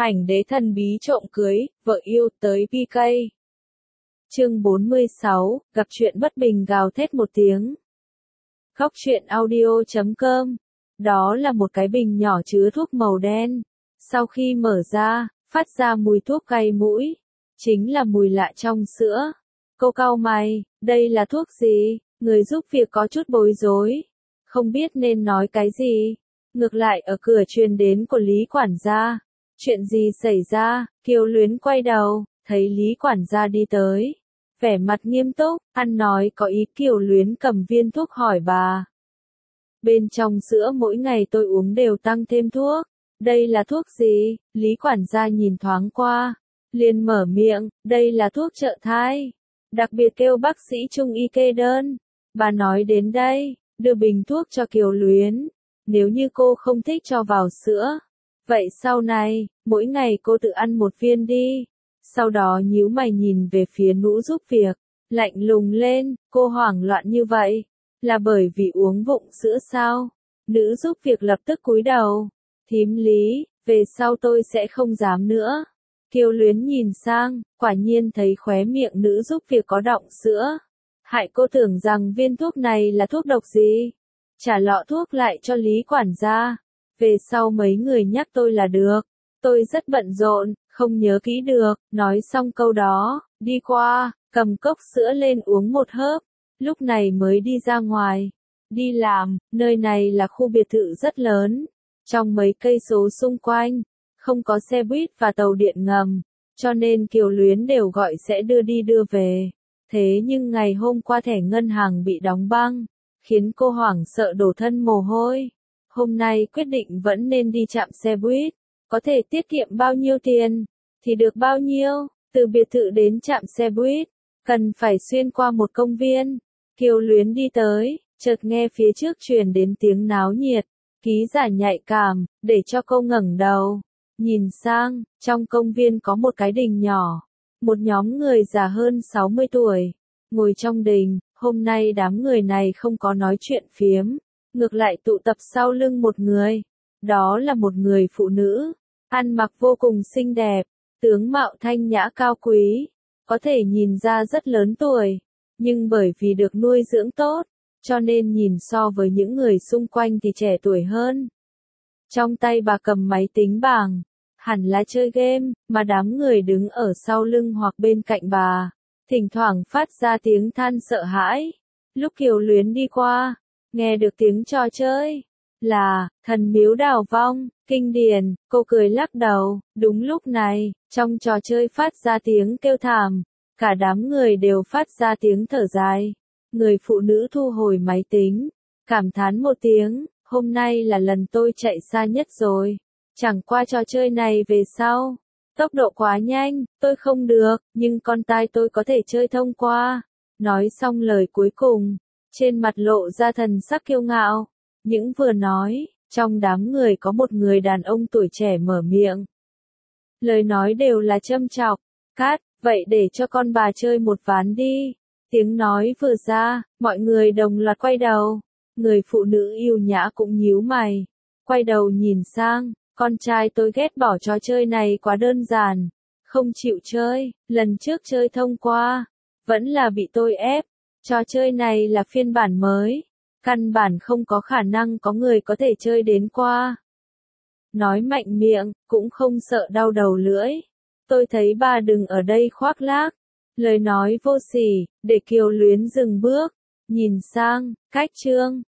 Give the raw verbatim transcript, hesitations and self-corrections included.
Ảnh đế thần bí trộm cưới, vợ yêu tới pê ca. Chương bốn mươi sáu, gặp chuyện bất bình gào thét một tiếng. Góc truyện audio chấm com. Đó là một cái bình nhỏ chứa thuốc màu đen. Sau khi mở ra, phát ra mùi thuốc cay mũi. Chính là mùi lạ trong sữa. Cô cau mày, đây là thuốc gì? Người giúp việc có chút bối rối. Không biết nên nói cái gì. Ngược lại ở cửa truyền đến của Lý quản gia. Chuyện gì xảy ra? Kiều Luyến quay đầu, thấy Lý quản gia đi tới. Vẻ mặt nghiêm túc, ăn nói có ý. Kiều Luyến cầm viên thuốc hỏi bà. Bên trong sữa mỗi ngày tôi uống đều tăng thêm thuốc. Đây là thuốc gì? Lý quản gia nhìn thoáng qua. Liền mở miệng, đây là thuốc trợ thai. Đặc biệt kêu bác sĩ Trung y kê đơn. Bà nói đến đây, đưa bình thuốc cho Kiều Luyến. Nếu như cô không thích cho vào sữa. Vậy sau này, mỗi ngày cô tự ăn một viên đi. Sau đó nhíu mày nhìn về phía nữ giúp việc. Lạnh lùng lên, cô hoảng loạn như vậy. Là bởi vì uống vụng sữa sao? Nữ giúp việc lập tức cúi đầu. Thím Lý, về sau tôi sẽ không dám nữa. Kiều Luyến nhìn sang, quả nhiên thấy khóe miệng nữ giúp việc có đọng sữa. Hại cô tưởng rằng viên thuốc này là thuốc độc gì. Trả lọ thuốc lại cho Lý quản gia. Về sau mấy người nhắc tôi là được. Tôi rất bận rộn, không nhớ kỹ được. Nói xong câu đó, đi qua, cầm cốc sữa lên uống một hớp. Lúc này mới đi ra ngoài. Đi làm, nơi này là khu biệt thự rất lớn. Trong mấy cây số xung quanh, không có xe buýt và tàu điện ngầm. Cho nên Kiều Luyến đều gọi sẽ đưa đi đưa về. Thế nhưng ngày hôm qua thẻ ngân hàng bị đóng băng, khiến cô hoảng sợ đổ thân mồ hôi. Hôm nay quyết định vẫn nên đi chạm xe buýt, có thể tiết kiệm bao nhiêu tiền, thì được bao nhiêu. Từ biệt thự đến trạm xe buýt, cần phải xuyên qua một công viên. Kiều Luyến đi tới, chợt nghe phía trước truyền đến tiếng náo nhiệt. Ký giả nhạy cảm, để cho cô ngẩng đầu. Nhìn sang, trong công viên có một cái đình nhỏ. Một nhóm người già hơn sáu mươi tuổi, ngồi trong đình. Hôm nay đám người này không có nói chuyện phiếm. Ngược lại tụ tập sau lưng một người. Đó là một người phụ nữ. Ăn mặc vô cùng xinh đẹp. Tướng mạo thanh nhã cao quý. Có thể nhìn ra rất lớn tuổi. Nhưng bởi vì được nuôi dưỡng tốt. Cho nên nhìn so với những người xung quanh thì trẻ tuổi hơn. Trong tay bà cầm máy tính bảng. Hẳn là chơi game. Mà đám người đứng ở sau lưng hoặc bên cạnh bà. Thỉnh thoảng phát ra tiếng than sợ hãi. Lúc Kiều Luyến đi qua. Nghe được tiếng trò chơi, là, thần miếu đào vong, kinh điển, cô cười lắc đầu. Đúng lúc này, trong trò chơi phát ra tiếng kêu thảm, cả đám người đều phát ra tiếng thở dài. Người phụ nữ thu hồi máy tính, cảm thán một tiếng, hôm nay là lần tôi chạy xa nhất rồi. Chẳng qua trò chơi này về sau, tốc độ quá nhanh, tôi không được, nhưng con tai tôi có thể chơi thông qua. Nói xong lời cuối cùng. Trên mặt lộ ra thần sắc kiêu ngạo. Những vừa nói, trong đám người có một người đàn ông tuổi trẻ mở miệng. Lời nói đều là châm chọc. Cát, vậy để cho con bà chơi một ván đi. Tiếng nói vừa ra, mọi người đồng loạt quay đầu. Người phụ nữ yêu nhã cũng nhíu mày. Quay đầu nhìn sang, con trai tôi ghét bỏ trò chơi này quá đơn giản. Không chịu chơi, lần trước chơi thông qua. Vẫn là bị tôi ép. Trò chơi này là phiên bản mới. Căn bản không có khả năng có người có thể chơi đến qua. Nói mạnh miệng, cũng không sợ đau đầu lưỡi. Tôi thấy bà đừng ở đây khoác lác. Lời nói vô sỉ, để Kiều Luyến dừng bước. Nhìn sang, cách chương.